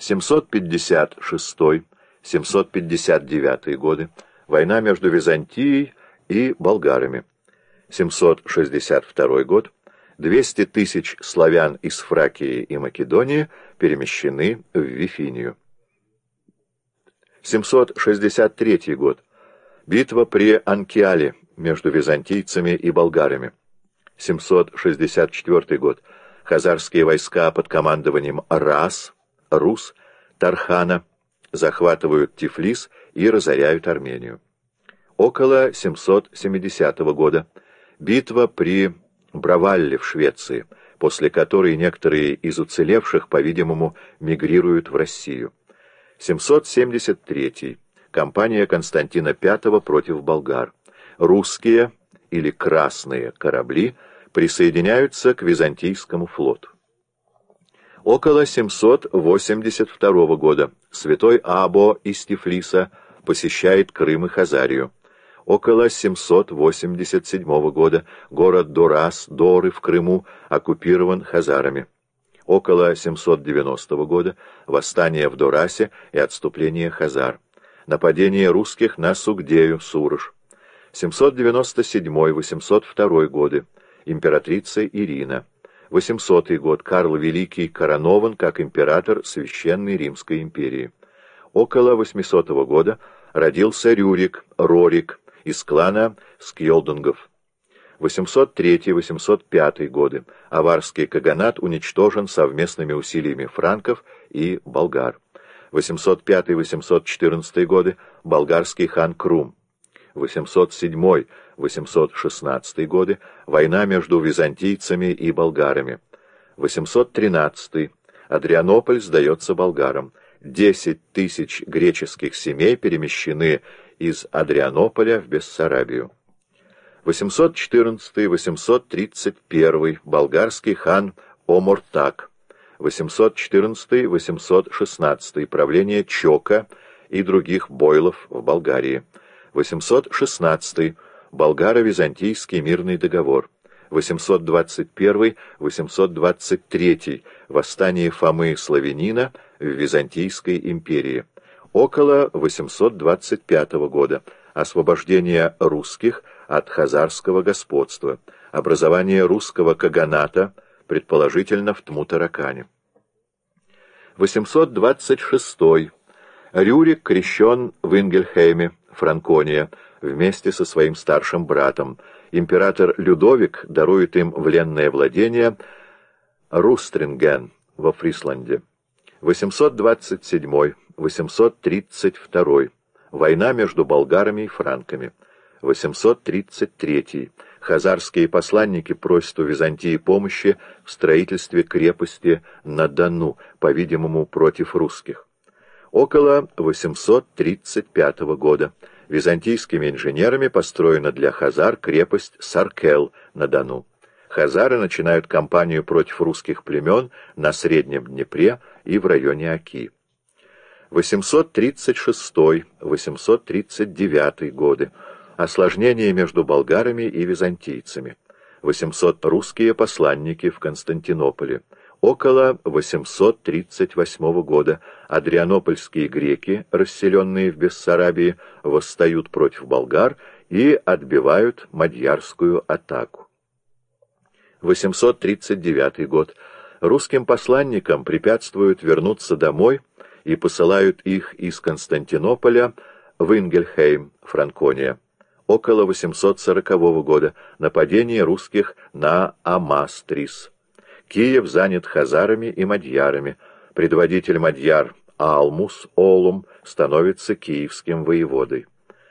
756-759 годы. Война между Византией и болгарами. 762 год. 200 тысяч славян из Фракии и Македонии перемещены в Вифинию. 763 год. Битва при Анкиале между византийцами и болгарами. 764 год. Хазарские войска под командованием Рус, Тархана захватывают Тифлис и разоряют Армению. Около 770 года. Битва при Бравалле в Швеции, после которой некоторые из уцелевших, по-видимому, мигрируют в Россию. 773. Кампания Константина V против болгар. Русские или красные корабли присоединяются к византийскому флоту. Около 782 года. Святой Або из Тифлиса посещает Крым и Хазарию. Около 787 года город Доры в Крыму оккупирован хазарами. Около 790 года восстание в Дорасе и отступление хазар. Нападение русских на Сугдею, Сурож. 797-802 годы. Императрица Ирина. 800 год. Карл Великий коронован как император Священной Римской империи. Около 800 года родился Рорик из клана Скьолдунгов. 803-805 годы. Аварский каганат уничтожен совместными усилиями франков и болгар. 805-814 годы. Болгарский хан Крум. 807-816 годы. Война между византийцами и болгарами. 813. Адрианополь сдается болгарам. 10 тысяч греческих семей перемещены из Адрианополя в Бессарабию. 814-831. Болгарский хан Омуртак. 814-816. Правление Чока и других бойлов в Болгарии. 816. Болгаро-византийский мирный договор. 821-823. Восстание Фомы Славянина в Византийской империи. Около 825 года. Освобождение русских от хазарского господства. Образование русского каганата, предположительно в Тмутаракане. 826. Рюрик крещен в Ингельхейме, Франкония, вместе со своим старшим братом. Император Людовик дарует им вленное владение Рустринген во Фрисланде. 827-832. Война между болгарами и франками. 833. Хазарские посланники просят у Византии помощи в строительстве крепости на Дону, по-видимому, против русских. Около 835 года. Византийскими инженерами построена для хазар крепость Саркел на Дону. Хазары начинают кампанию против русских племен на Среднем Днепре и в районе Оки. 836-839 годы. Осложнение между болгарами и византийцами. 800 русские посланники в Константинополе. Около 838 года адрианопольские греки, расселенные в Бессарабии, восстают против болгар и отбивают мадьярскую атаку. 839 год. Русским посланникам препятствуют вернуться домой и посылают их из Константинополя в Ингельхейм, Франкония. Около 840 года. Нападение русских на Амастрис. Киев занят хазарами и мадьярами. Предводитель мадьяр Алмус Олум становится киевским воеводой.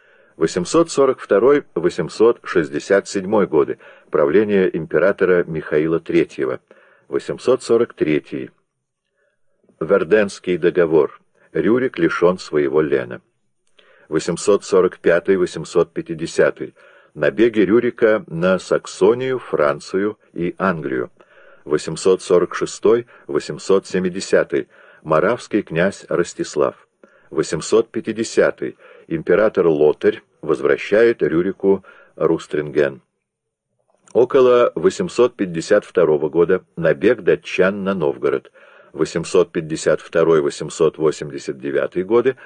842-867 годы. Правление императора Михаила III. 843. Верденский договор. Рюрик лишен своего лена. 845-850. Набеги Рюрика на Саксонию, Францию и Англию. 846-870. Моравский князь Ростислав. 850. Император Лотарь возвращает Рюрику Рустринген. Около 852 года. Набег датчан на Новгород. 852-889 годы